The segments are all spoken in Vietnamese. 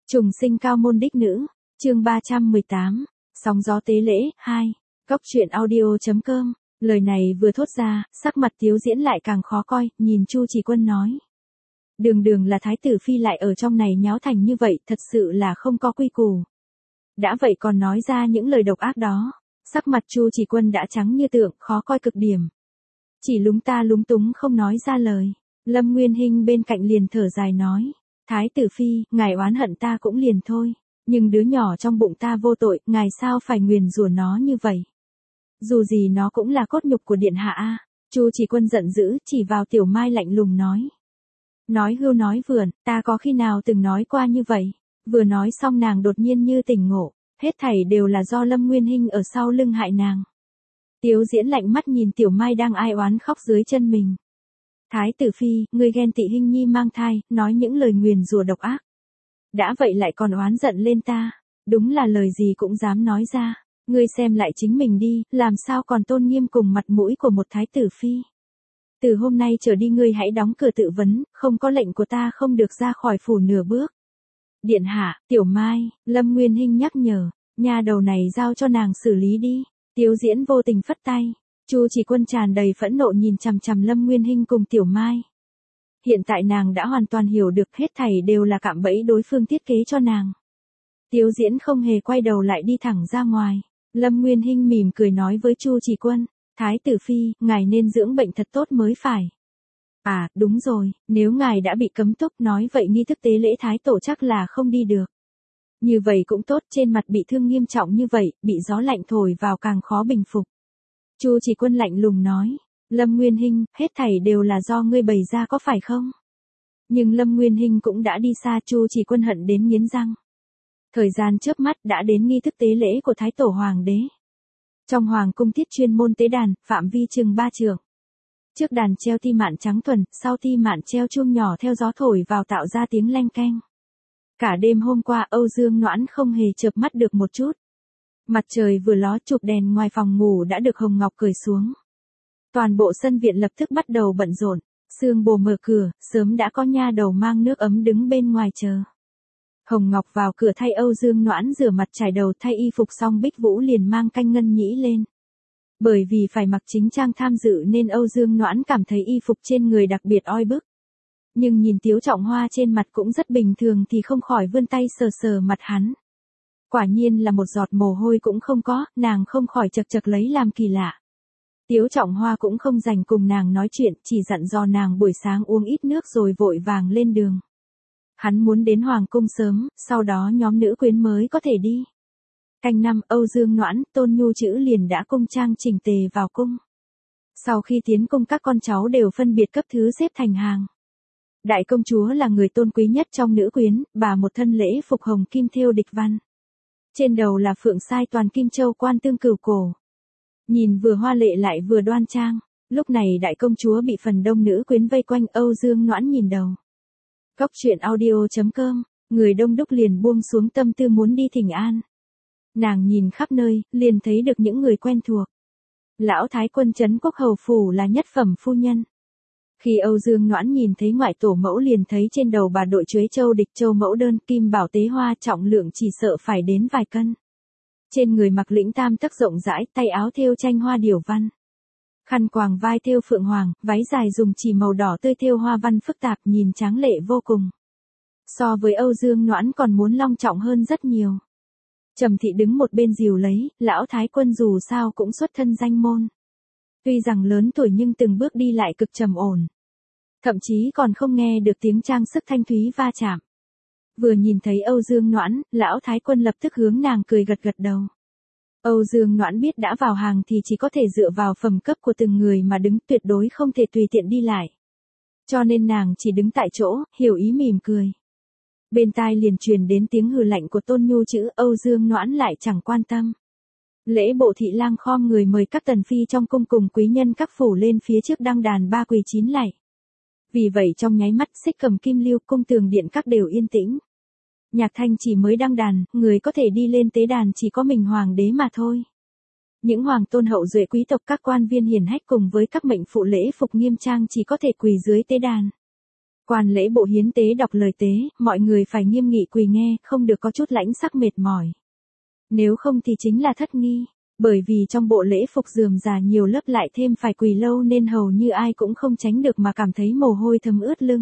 Trùng sinh cao môn đích nữ, chương 318, sóng gió tế lễ, 2, góc truyện audio.com, lời này vừa thốt ra, sắc mặt Tiếu Diễn lại càng khó coi, nhìn Chu Chỉ Quân nói. Đường đường là thái tử phi lại ở trong này nháo thành như vậy, thật sự là không có quy củ. Đã vậy còn nói ra những lời độc ác đó, sắc mặt Chu Chỉ Quân đã trắng như tượng, khó coi cực điểm. Chỉ lúng ta lúng túng không nói ra lời, Lâm Nguyên Hinh bên cạnh liền thở dài nói. Thái tử phi, ngài oán hận ta cũng liền thôi, nhưng đứa nhỏ trong bụng ta vô tội, ngài sao phải nguyền rủa nó như vậy? Dù gì nó cũng là cốt nhục của điện hạ a. Chu Chỉ Quân giận dữ, chỉ vào Tiểu Mai lạnh lùng nói. Nói hưu nói vượn, ta có khi nào từng nói qua như vậy? Vừa nói xong nàng đột nhiên như tỉnh ngộ, hết thảy đều là do Lâm Nguyên Hinh ở sau lưng hại nàng. Tiếu Diễn lạnh mắt nhìn Tiểu Mai đang ai oán khóc dưới chân mình. Thái tử phi, ngươi ghen tị Hinh nhi mang thai, nói những lời nguyền rủa độc ác. Đã vậy lại còn oán giận lên ta, đúng là lời gì cũng dám nói ra, ngươi xem lại chính mình đi, làm sao còn tôn nghiêm cùng mặt mũi của một thái tử phi. Từ hôm nay trở đi ngươi hãy đóng cửa tự vấn, không có lệnh của ta không được ra khỏi phủ nửa bước. Điện hạ, Tiểu Mai, Lâm Nguyên Hinh nhắc nhở, nha đầu này giao cho nàng xử lý đi. Tiếu Diễn vô tình phất tay. Chu Chỉ Quân tràn đầy phẫn nộ nhìn chằm chằm Lâm Nguyên Hinh cùng Tiểu Mai. Hiện tại nàng đã hoàn toàn hiểu được hết thảy đều là cạm bẫy đối phương thiết kế cho nàng. Tiếu Diễn không hề quay đầu lại đi thẳng ra ngoài. Lâm Nguyên Hinh mỉm cười nói với Chu Chỉ Quân, Thái tử phi, ngài nên dưỡng bệnh thật tốt mới phải. À, đúng rồi, nếu ngài đã bị cấm túc nói vậy nghi thức tế lễ thái tổ chắc là không đi được. Như vậy cũng tốt, trên mặt bị thương nghiêm trọng như vậy, bị gió lạnh thổi vào càng khó bình phục. Chu Chỉ Quân lạnh lùng nói, Lâm Nguyên Hinh, hết thảy đều là do ngươi bày ra có phải không? Nhưng Lâm Nguyên Hinh cũng đã đi xa, Chu Chỉ Quân hận đến nghiến răng. Thời gian chớp mắt đã đến nghi thức tế lễ của Thái Tổ Hoàng đế. Trong Hoàng cung thiết chuyên môn tế đàn, phạm vi chừng 3 trượng. Trước đàn treo ti mạn trắng thuần, sau ti mạn treo chuông nhỏ theo gió thổi vào tạo ra tiếng leng keng. Cả đêm hôm qua Âu Dương Noãn không hề chợp mắt được một chút. Mặt trời vừa ló, chụp đèn ngoài phòng ngủ đã được Hồng Ngọc cởi xuống. Toàn bộ sân viện lập tức bắt đầu bận rộn, Sương Bồ mở cửa, sớm đã có nha đầu mang nước ấm đứng bên ngoài chờ. Hồng Ngọc vào cửa thay Âu Dương Noãn rửa mặt trải đầu, thay y phục xong Bích Vũ liền mang canh ngân nhĩ lên. Bởi vì phải mặc chính trang tham dự nên Âu Dương Noãn cảm thấy y phục trên người đặc biệt oi bức. Nhưng nhìn Tiếu Trọng Hoa trên mặt cũng rất bình thường thì không khỏi vươn tay sờ sờ mặt hắn. Quả nhiên là một giọt mồ hôi cũng không có, nàng không khỏi chật chật lấy làm kỳ lạ. Tiếu Trọng Hoa cũng không dành cùng nàng nói chuyện, chỉ dặn dò nàng buổi sáng uống ít nước rồi vội vàng lên đường. Hắn muốn đến Hoàng cung sớm, sau đó nhóm nữ quyến mới có thể đi. Canh năm, Âu Dương Noãn, Tôn Nhu Chữ liền đã cung trang chỉnh tề vào cung. Sau khi tiến cung các con cháu đều phân biệt cấp thứ xếp thành hàng. Đại công chúa là người tôn quý nhất trong nữ quyến, bà một thân lễ phục hồng kim thêu địch văn. Trên đầu là phượng sai toàn kim châu quan tương cửu cổ. Nhìn vừa hoa lệ lại vừa đoan trang, lúc này đại công chúa bị phần đông nữ quyến vây quanh. Âu Dương Noãn nhìn đầu. Góc truyện audio.com, người đông đúc liền buông xuống tâm tư muốn đi thỉnh an. Nàng nhìn khắp nơi, liền thấy được những người quen thuộc. Lão Thái Quân Trấn Quốc Hầu Phủ là nhất phẩm phu nhân. Khi Âu Dương Noãn nhìn thấy ngoại tổ mẫu liền thấy trên đầu bà đội chuế châu địch châu mẫu đơn kim bảo tế hoa trọng lượng chỉ sợ phải đến vài cân. Trên người mặc lĩnh tam tấc rộng rãi, tay áo thêu tranh hoa điểu văn. Khăn quàng vai thêu phượng hoàng, váy dài dùng chỉ màu đỏ tươi thêu hoa văn phức tạp nhìn tráng lệ vô cùng. So với Âu Dương Noãn còn muốn long trọng hơn rất nhiều. Trầm Thị đứng một bên dìu lấy, lão Thái Quân dù sao cũng xuất thân danh môn. Tuy rằng lớn tuổi nhưng từng bước đi lại cực trầm ổn. Thậm chí còn không nghe được tiếng trang sức thanh thúy va chạm. Vừa nhìn thấy Âu Dương Noãn, lão Thái Quân lập tức hướng nàng cười gật gật đầu. Âu Dương Noãn biết đã vào hàng thì chỉ có thể dựa vào phẩm cấp của từng người mà đứng, tuyệt đối không thể tùy tiện đi lại. Cho nên nàng chỉ đứng tại chỗ, hiểu ý mỉm cười. Bên tai liền truyền đến tiếng hừ lạnh của Tôn Nhu Chữ, Âu Dương Noãn lại chẳng quan tâm. Lễ bộ thị lang khom người mời các tần phi trong cung cùng quý nhân các phủ lên phía trước đăng đàn ba quỳ chín lạy. Vì vậy trong nháy mắt Xích Cầm Kim Lưu cung tường điện các đều yên tĩnh. Nhạc Thanh chỉ mới đăng đàn, người có thể đi lên tế đàn chỉ có mình hoàng đế mà thôi. Những hoàng tôn hậu duệ quý tộc các quan viên hiển hách cùng với các mệnh phụ lễ phục nghiêm trang chỉ có thể quỳ dưới tế đàn. Quan lễ bộ hiến tế đọc lời tế, mọi người phải nghiêm nghị quỳ nghe, không được có chút lãnh sắc mệt mỏi. Nếu không thì chính là thất nghi, bởi vì trong bộ lễ phục rườm rà nhiều lớp lại thêm phải quỳ lâu nên hầu như ai cũng không tránh được mà cảm thấy mồ hôi thấm ướt lưng.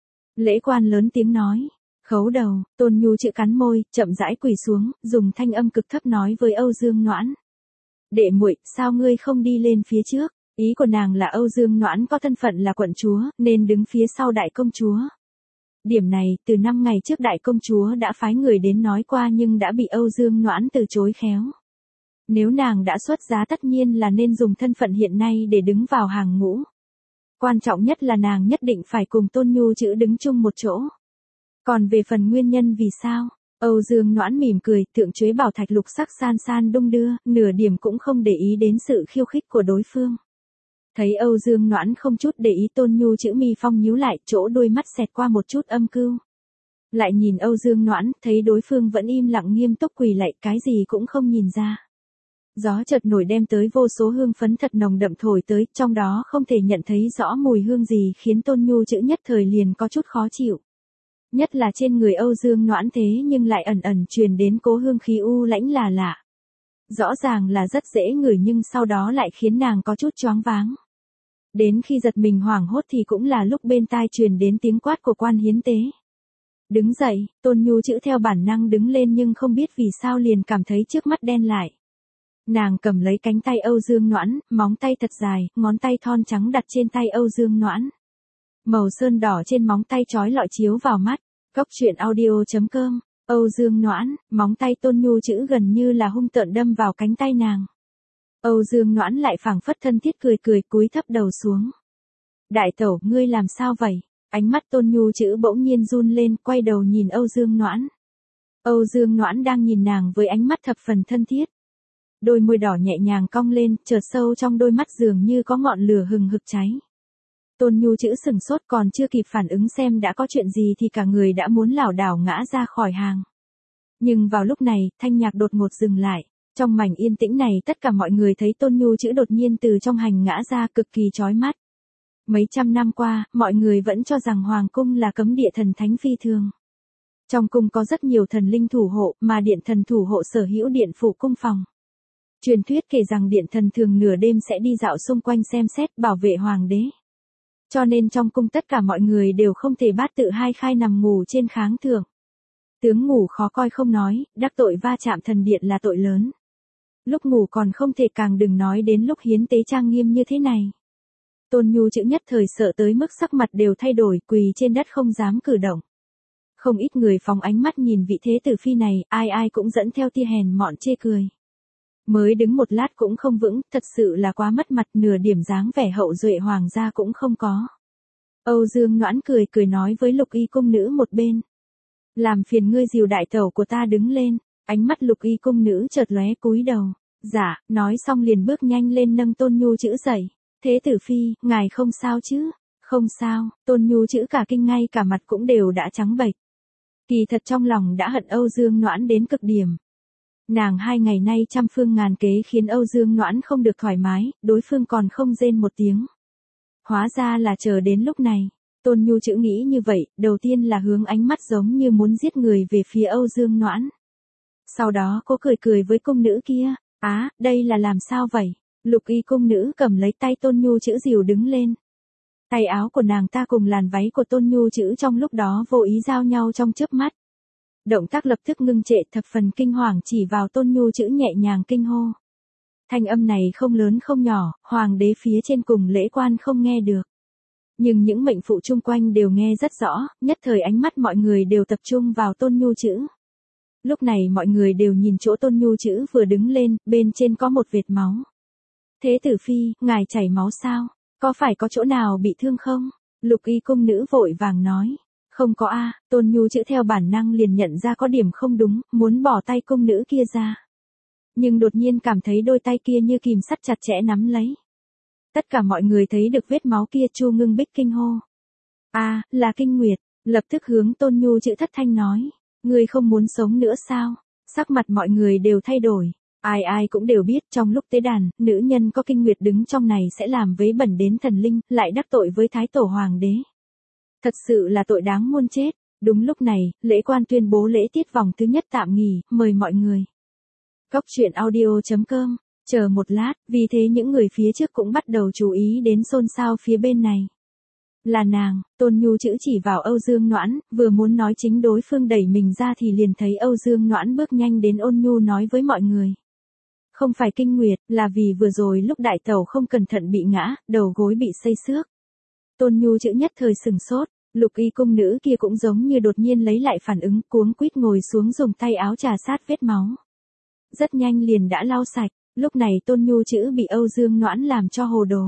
Lễ quan lớn tiếng nói, khấu đầu, Tôn Nhu chữ cắn môi, chậm rãi quỳ xuống, dùng thanh âm cực thấp nói với Âu Dương Noãn. Đệ muội, sao ngươi không đi lên phía trước? Ý của nàng là Âu Dương Noãn có thân phận là quận chúa, nên đứng phía sau đại công chúa. Điểm này, từ 5 ngày trước đại công chúa đã phái người đến nói qua nhưng đã bị Âu Dương Noãn từ chối khéo. Nếu nàng đã xuất giá tất nhiên là nên dùng thân phận hiện nay để đứng vào hàng ngũ. Quan trọng nhất là nàng nhất định phải cùng Tôn Nhu chữ đứng chung một chỗ. Còn về phần nguyên nhân vì sao, Âu Dương Noãn mỉm cười, thượng chuế bảo thạch lục sắc san san đung đưa, nửa điểm cũng không để ý đến sự khiêu khích của đối phương. Thấy Âu Dương Noãn không chút để ý, Tôn Nhu chữ mi phong nhíu lại, chỗ đôi mắt xẹt qua một chút âm cưu. Lại nhìn Âu Dương Noãn, thấy đối phương vẫn im lặng nghiêm túc quỳ lạy, cái gì cũng không nhìn ra. Gió chợt nổi đem tới vô số hương phấn thật nồng đậm thổi tới, trong đó không thể nhận thấy rõ mùi hương gì khiến Tôn Nhu chữ nhất thời liền có chút khó chịu. Nhất là trên người Âu Dương Noãn thế nhưng lại ẩn ẩn truyền đến cố hương khí u lãnh là lạ. Rõ ràng là rất dễ ngửi nhưng sau đó lại khiến nàng có chút choáng váng. Đến khi giật mình hoảng hốt thì cũng là lúc bên tai truyền đến tiếng quát của quan hiến tế. Đứng dậy, Tôn Nhu chữ theo bản năng đứng lên nhưng không biết vì sao liền cảm thấy trước mắt đen lại. Nàng cầm lấy cánh tay Âu Dương Noãn, móng tay thật dài, ngón tay thon trắng đặt trên tay Âu Dương Noãn. Màu sơn đỏ trên móng tay chói lọi chiếu vào mắt. Góc truyện audio.com, Âu Dương Noãn, móng tay Tôn Nhu chữ gần như là hung tợn đâm vào cánh tay nàng. Âu Dương Noãn lại phảng phất thân thiết cười cười cúi thấp đầu xuống. Đại tẩu, ngươi làm sao vậy? Ánh mắt Tôn Nhu chữ bỗng nhiên run lên, quay đầu nhìn Âu Dương Noãn. Âu Dương Noãn đang nhìn nàng với ánh mắt thập phần thân thiết. Đôi môi đỏ nhẹ nhàng cong lên, chợt sâu trong đôi mắt dường như có ngọn lửa hừng hực cháy. Tôn Nhu chữ sừng sốt, còn chưa kịp phản ứng xem đã có chuyện gì thì cả người đã muốn lảo đảo ngã ra khỏi hàng. Nhưng vào lúc này, thanh nhạc đột ngột dừng lại. Trong mảnh yên tĩnh này tất cả mọi người thấy Tôn Nhu chữ đột nhiên từ trong hành ngã ra, cực kỳ chói mắt. Mấy trăm năm qua, mọi người vẫn cho rằng Hoàng cung là cấm địa thần thánh phi thường. Trong cung có rất nhiều thần linh thủ hộ, mà điện thần thủ hộ sở hữu điện phủ cung phòng. Truyền thuyết kể rằng điện thần thường nửa đêm sẽ đi dạo xung quanh xem xét bảo vệ hoàng đế. Cho nên trong cung tất cả mọi người đều không thể bát tự hai khai nằm ngủ trên kháng thượng. Tướng ngủ khó coi không nói, đắc tội va chạm thần điện là tội lớn. Lúc ngủ còn không thể, càng đừng nói đến lúc hiến tế trang nghiêm như thế này. Tôn Nhu chữ nhất thời sợ tới mức sắc mặt đều thay đổi, quỳ trên đất không dám cử động. Không ít người phóng ánh mắt nhìn vị thế tử phi này, ai ai cũng dẫn theo tia hèn mọn chê cười. Mới đứng một lát cũng không vững, thật sự là quá mất mặt, nửa điểm dáng vẻ hậu duệ hoàng gia cũng không có. Âu Dương Noãn cười cười nói với Lục Y cung nữ một bên. Làm phiền ngươi dìu đại tẩu của ta đứng lên, ánh mắt Lục Y cung nữ chợt lóe cúi đầu. Dạ, nói xong liền bước nhanh lên nâng Tôn Nhu chữ dậy. Thế tử phi, ngài không sao chứ? Không sao, Tôn Nhu chữ cả kinh ngay cả mặt cũng đều đã trắng bệch. Kỳ thật trong lòng đã hận Âu Dương Noãn đến cực điểm. Nàng 2 ngày nay trăm phương ngàn kế khiến Âu Dương Noãn không được thoải mái, đối phương còn không rên một tiếng. Hóa ra là chờ đến lúc này. Tôn Nhu chữ nghĩ như vậy, đầu tiên là hướng ánh mắt giống như muốn giết người về phía Âu Dương Noãn. Sau đó cô cười cười với cung nữ kia. Á, đây là làm sao vậy? Lục Y cung nữ cầm lấy tay Tôn Nhu chữ dìu đứng lên. Tay áo của nàng ta cùng làn váy của Tôn Nhu chữ trong lúc đó vô ý giao nhau trong chớp mắt. Động tác lập tức ngưng trệ, thập phần kinh hoàng chỉ vào Tôn Nhu chữ nhẹ nhàng kinh hô. Thanh âm này không lớn không nhỏ, hoàng đế phía trên cùng lễ quan không nghe được. Nhưng những mệnh phụ chung quanh đều nghe rất rõ, nhất thời ánh mắt mọi người đều tập trung vào Tôn Nhu chữ. Lúc này mọi người đều nhìn chỗ Tôn Nhu chữ vừa đứng lên, bên trên có một vệt máu. Thế tử phi, ngài chảy máu sao? Có phải có chỗ nào bị thương không? Lục Y cung nữ vội vàng nói. Không có a. Tôn Nhu chữ theo bản năng liền nhận ra có điểm không đúng, muốn bỏ tay cung nữ kia ra. Nhưng đột nhiên cảm thấy đôi tay kia như kìm sắt chặt chẽ nắm lấy. Tất cả mọi người thấy được vết máu kia, Chu Ngưng Bích kinh hô. Là Kinh Nguyệt, lập tức hướng Tôn Nhu chữ thất thanh nói. Ngươi không muốn sống nữa sao? Sắc mặt mọi người đều thay đổi. Ai ai cũng đều biết trong lúc tế đàn, nữ nhân có kinh nguyệt đứng trong này sẽ làm vấy bẩn đến thần linh, lại đắc tội với thái tổ hoàng đế. Thật sự là tội đáng muôn chết. Đúng lúc này, lễ quan tuyên bố lễ tiết vòng thứ nhất tạm nghỉ, mời mọi người. Cốc truyện audio.com, chờ một lát, vì thế những người phía trước cũng bắt đầu chú ý đến xôn xao phía bên này. Là nàng, Tôn Nhu chữ chỉ vào Âu Dương Noãn, vừa muốn nói chính đối phương đẩy mình ra thì liền thấy Âu Dương Noãn bước nhanh đến ôn nhu nói với mọi người. Không phải kinh nguyệt, là vì vừa rồi lúc đại tẩu không cẩn thận bị ngã, đầu gối bị xây xước. Tôn Nhu chữ nhất thời sừng sốt, Lục Y cung nữ kia cũng giống như đột nhiên lấy lại phản ứng, cuống quýt ngồi xuống dùng tay áo trà sát vết máu. Rất nhanh liền đã lau sạch, lúc này Tôn Nhu chữ bị Âu Dương Noãn làm cho hồ đồ.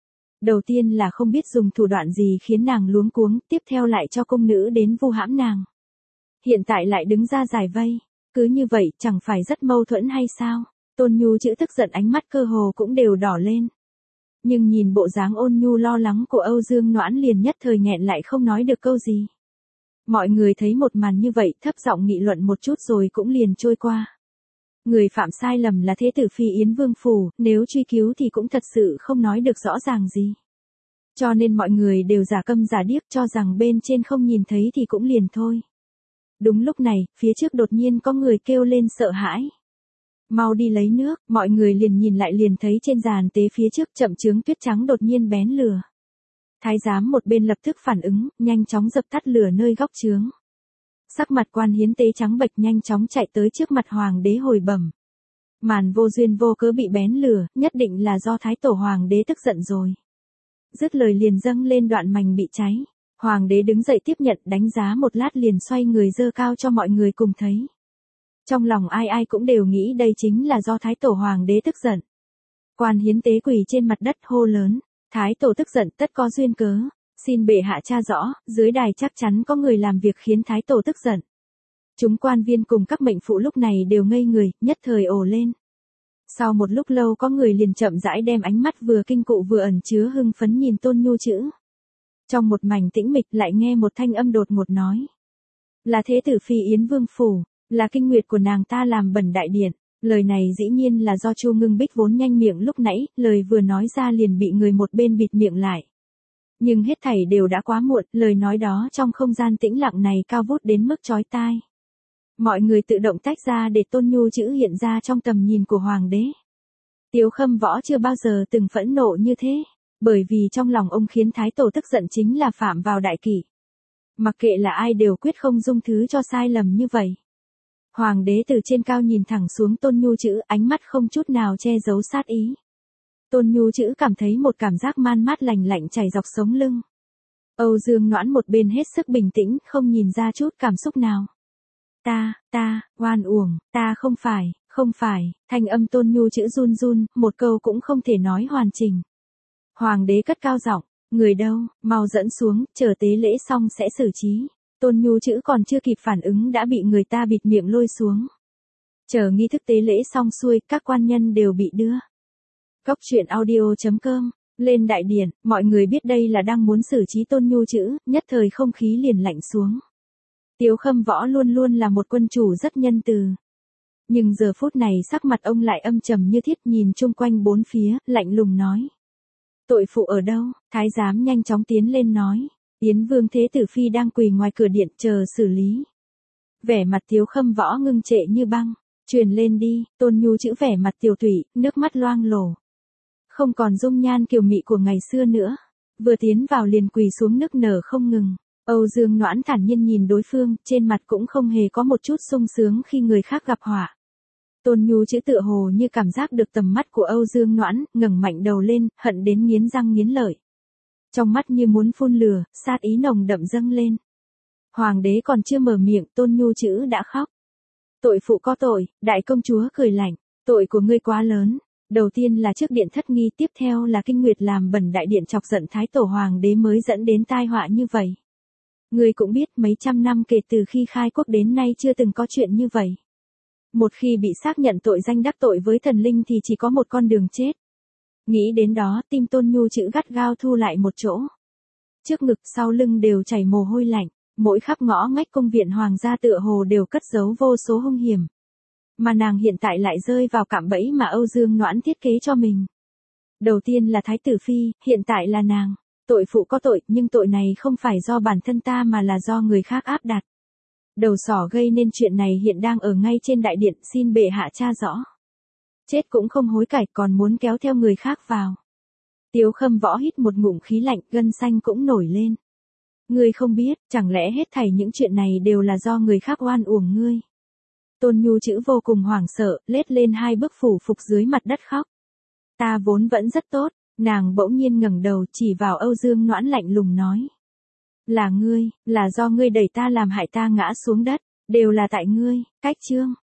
Đầu tiên là không biết dùng thủ đoạn gì khiến nàng luống cuống, tiếp theo lại cho cung nữ đến vu hãm nàng. Hiện tại lại đứng ra giải vây, cứ như vậy chẳng phải rất mâu thuẫn hay sao? Tôn Nhu chữ tức giận, ánh mắt cơ hồ cũng đều đỏ lên. Nhưng nhìn bộ dáng ôn nhu lo lắng của Âu Dương Noãn liền nhất thời nghẹn lại không nói được câu gì. Mọi người thấy một màn như vậy thấp giọng nghị luận một chút rồi cũng liền trôi qua. Người phạm sai lầm là thế tử phi Yến Vương Phủ, nếu truy cứu thì cũng thật sự không nói được rõ ràng gì. Cho nên mọi người đều giả câm giả điếc cho rằng bên trên không nhìn thấy thì cũng liền thôi. Đúng lúc này, phía trước đột nhiên có người kêu lên sợ hãi. Mau đi lấy nước, mọi người liền nhìn lại liền thấy trên giàn tế phía trước chậm chướng tuyết trắng đột nhiên bén lửa. Thái giám một bên lập tức phản ứng, nhanh chóng dập tắt lửa nơi góc chướng. Sắc mặt quan hiến tế trắng bệch nhanh chóng chạy tới trước mặt hoàng đế hồi bẩm. Màn vô duyên vô cớ bị bén lửa, nhất định là do thái tổ hoàng đế tức giận rồi. Dứt lời liền dâng lên đoạn mảnh bị cháy. Hoàng đế đứng dậy tiếp nhận đánh giá một lát liền xoay người giơ cao cho mọi người cùng thấy. Trong lòng ai ai cũng đều nghĩ đây chính là do thái tổ hoàng đế tức giận. Quan hiến tế quỳ trên mặt đất hô lớn, thái tổ tức giận tất có duyên cớ, xin bệ hạ tra rõ, dưới đài chắc chắn có người làm việc khiến thái tổ tức giận. Chúng quan viên cùng các mệnh phụ lúc này đều ngây người, nhất thời ồ lên. Sau một lúc lâu có người liền chậm rãi đem ánh mắt vừa kinh cụ vừa ẩn chứa hưng phấn nhìn Tôn Nhu chữ. Trong một mảnh tĩnh mịch lại nghe một thanh âm đột ngột nói. Là thế tử phi Yến Vương Phủ, là kinh nguyệt của nàng ta làm bẩn đại điện. Lời này dĩ nhiên là do Chu Ngưng Bích vốn nhanh miệng lúc nãy, lời vừa nói ra liền bị người một bên bịt miệng lại. Nhưng hết thảy đều đã quá muộn, lời nói đó trong không gian tĩnh lặng này cao vút đến mức chói tai. Mọi người tự động tách ra để Tôn Nhu chữ hiện ra trong tầm nhìn của hoàng đế. Tiếu Khâm Võ chưa bao giờ từng phẫn nộ như thế, bởi vì trong lòng ông khiến thái tổ tức giận chính là phạm vào đại kỷ. Mặc kệ là ai đều quyết không dung thứ cho sai lầm như vậy. Hoàng đế từ trên cao nhìn thẳng xuống Tôn Nhu chữ, ánh mắt không chút nào che giấu sát ý. Tôn Nhu chữ cảm thấy một cảm giác man mát lành lạnh chảy dọc sống lưng. Âu Dương Noãn một bên hết sức bình tĩnh, không nhìn ra chút cảm xúc nào. Oan uổng, ta không phải, thanh âm Tôn Nhu chữ run run, một câu cũng không thể nói hoàn chỉnh. Hoàng đế cất cao giọng, người đâu, mau dẫn xuống, chờ tế lễ xong sẽ xử trí. Tôn Nhu chữ còn chưa kịp phản ứng đã bị người ta bịt miệng lôi xuống. Chờ nghi thức tế lễ xong xuôi, các quan nhân đều bị đưa. Cốc truyện audio.com, lên đại điện, mọi người biết đây là đang muốn xử trí Tôn Nhu chữ, nhất thời không khí liền lạnh xuống. Tiếu Khâm Võ luôn luôn là một quân chủ rất nhân từ. Nhưng giờ phút này sắc mặt ông lại âm trầm như thiết, nhìn chung quanh bốn phía, lạnh lùng nói. Tội phụ ở đâu? Thái giám nhanh chóng tiến lên nói. Yến Vương Thế Tử Phi đang quỳ ngoài cửa điện chờ xử lý. Vẻ mặt Tiếu Khâm Võ ngưng trệ như băng. Truyền lên đi. Tôn Nhu chữ vẻ mặt tiều tụy, nước mắt loang lổ. Không còn dung nhan kiều mị của ngày xưa nữa. Vừa tiến vào liền quỳ xuống nức nở không ngừng. Âu Dương Noãn thản nhiên nhìn đối phương, trên mặt cũng không hề có một chút sung sướng khi người khác gặp họa. Tôn Nhu chữ tựa hồ như cảm giác được tầm mắt của Âu Dương Noãn, ngẩng mạnh đầu lên, hận đến nghiến răng nghiến lợi. Trong mắt như muốn phun lửa, sát ý nồng đậm dâng lên. Hoàng đế còn chưa mở miệng, Tôn Nhu chữ đã khóc. Tội phụ có tội, đại công chúa cười lạnh, tội của ngươi quá lớn. Đầu tiên là trước điện thất nghi, tiếp theo là kinh nguyệt làm bẩn đại điện chọc giận thái tổ hoàng đế mới dẫn đến tai họa như vậy. Ngươi cũng biết mấy trăm năm kể từ khi khai quốc đến nay chưa từng có chuyện như vậy. Một khi bị xác nhận tội danh đắc tội với thần linh thì chỉ có một con đường chết. Nghĩ đến đó, tim Tôn Nhu chữ gắt gao thu lại một chỗ. Trước ngực sau lưng đều chảy mồ hôi lạnh, mỗi khắp ngõ ngách cung viện hoàng gia tựa hồ đều cất giấu vô số hung hiểm. Mà nàng hiện tại lại rơi vào cạm bẫy mà Âu Dương Noãn thiết kế cho mình. Đầu tiên là thái tử phi, hiện tại là nàng. Tội phụ có tội, nhưng tội này không phải do bản thân ta mà là do người khác áp đặt. Đầu sỏ gây nên chuyện này hiện đang ở ngay trên đại điện, xin bệ hạ tra rõ. Chết cũng không hối cải, còn muốn kéo theo người khác vào. Tiếu Khâm Võ hít một ngụm khí lạnh, gân xanh cũng nổi lên. Ngươi không biết, chẳng lẽ hết thảy những chuyện này đều là do người khác oan uổng ngươi? Tôn Nhu Chữ vô cùng hoảng sợ, lết lên 2 bước phủ phục dưới mặt đất khóc. Ta vốn vẫn rất tốt, nàng bỗng nhiên ngẩng đầu chỉ vào Âu Dương Noãn lạnh lùng nói. Là ngươi, là do ngươi đẩy ta làm hại ta ngã xuống đất, đều là tại ngươi. Cách chương